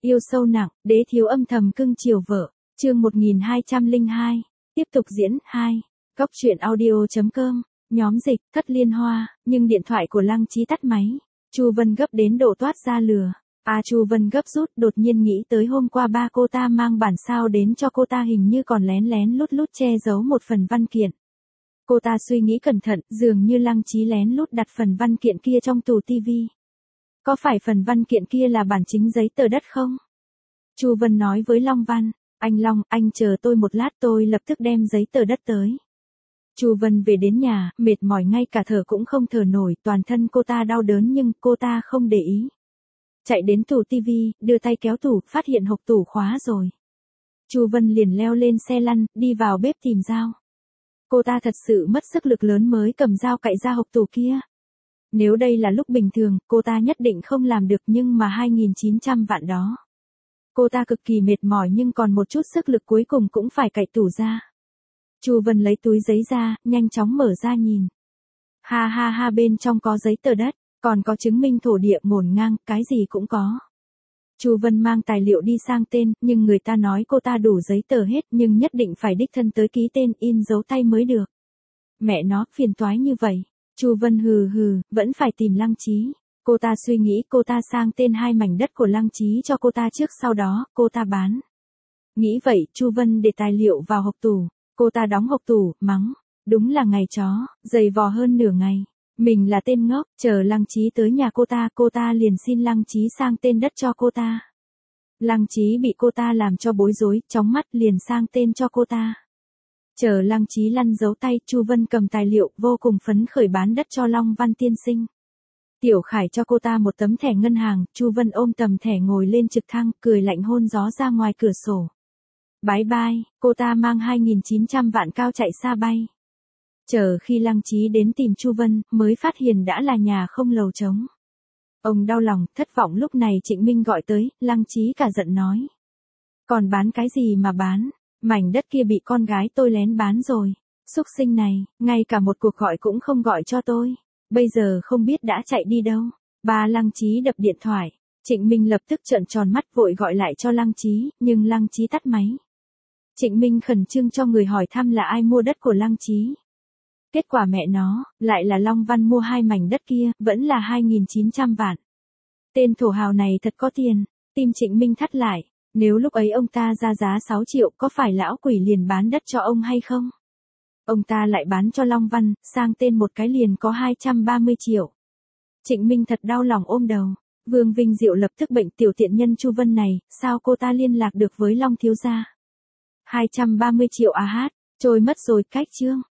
Yêu sâu nặng, đế thiếu âm thầm cưng chiều vợ. Chương 1202. Tiếp tục diễn 2. Góc truyện audio.com. Nhóm dịch, Thất Liên Hoa, nhưng điện thoại của Lăng Chí tắt máy. Chu Vân gấp đến độ toát ra lửa. Chu Vân gấp rút, đột nhiên nghĩ tới hôm qua ba cô ta mang bản sao đến cho cô ta, hình như còn lén lén lút lút che giấu một phần văn kiện. Cô ta suy nghĩ cẩn thận, dường như Lăng Chí lén lút đặt phần văn kiện kia trong tủ tivi. Có phải phần văn kiện kia là bản chính giấy tờ đất không? Chu Vân nói với Long Văn, anh Long, anh chờ tôi một lát, tôi lập tức đem giấy tờ đất tới. Chu Vân về đến nhà, mệt mỏi ngay cả thở cũng không thở nổi, toàn thân cô ta đau đớn nhưng cô ta không để ý. Chạy đến tủ tivi, đưa tay kéo tủ, phát hiện hộc tủ khóa rồi. Chu Vân liền leo lên xe lăn, đi vào bếp tìm dao. Cô ta thật sự mất sức lực lớn mới cầm dao cạy ra hộc tủ kia. Nếu đây là lúc bình thường, cô ta nhất định không làm được, nhưng mà 2.900 vạn đó. Cô ta cực kỳ mệt mỏi nhưng còn một chút sức lực, cuối cùng cũng phải cạy tủ ra. Chu Vân lấy túi giấy ra, nhanh chóng mở ra nhìn. Ha ha ha, bên trong có giấy tờ đất, còn có chứng minh thổ địa ngổn ngang, cái gì cũng có. Chu Vân mang tài liệu đi sang tên, nhưng người ta nói cô ta đủ giấy tờ hết, nhưng nhất định phải đích thân tới ký tên, in dấu tay mới được. Mẹ nó, phiền toái như vậy. Chu Vân hừ hừ, vẫn phải tìm Lăng Chí. Cô ta suy nghĩ cô ta sang tên 2 mảnh đất của Lăng Chí cho cô ta trước, sau đó cô ta bán. Nghĩ vậy, Chu Vân để tài liệu vào hộc tủ. Cô ta đóng hộc tủ, mắng. Đúng là ngày chó, dày vò hơn nửa ngày. Mình là tên ngốc, chờ Lăng Chí tới nhà cô ta liền xin Lăng Chí sang tên đất cho cô ta. Lăng Chí bị cô ta làm cho bối rối, chóng mắt liền sang tên cho cô ta. Chờ Lăng Chí lăn dấu tay, Chu Vân cầm tài liệu, vô cùng phấn khởi bán đất cho Long Văn tiên sinh. Tiểu Khải cho cô ta một tấm thẻ ngân hàng, Chu Vân ôm tấm thẻ ngồi lên trực thăng, cười lạnh hôn gió ra ngoài cửa sổ. Bye bye, cô ta mang 2.900 vạn cao chạy xa bay. Chờ khi Lăng Chí đến tìm Chu Vân, mới phát hiện đã là nhà không lầu trống. Ông đau lòng, thất vọng, lúc này Trịnh Minh gọi tới, Lăng Chí cả giận nói. Còn bán cái gì mà bán, mảnh đất kia bị con gái tôi lén bán rồi. Súc sinh này, ngay cả một cuộc gọi cũng không gọi cho tôi. Bây giờ không biết đã chạy đi đâu. Ba Lăng Chí đập điện thoại. Trịnh Minh lập tức trợn tròn mắt vội gọi lại cho Lăng Chí, nhưng Lăng Chí tắt máy. Trịnh Minh khẩn trương cho người hỏi thăm là ai mua đất của Lăng Chí. Kết quả mẹ nó, lại là Long Văn mua 2 mảnh đất kia, vẫn là 2.900 vạn. Tên thổ hào này thật có tiền. Tim Trịnh Minh thắt lại. Nếu lúc ấy ông ta ra giá 6 triệu, có phải lão quỷ liền bán đất cho ông hay không? Ông ta lại bán cho Long Văn, sang tên một cái liền có 230 triệu. Trịnh Minh thật đau lòng ôm đầu. Vương Vinh Diệu lập tức bệnh, tiểu tiện nhân Chu Vân này, sao cô ta liên lạc được với Long thiếu gia? 230 triệu trôi mất rồi, cách chương.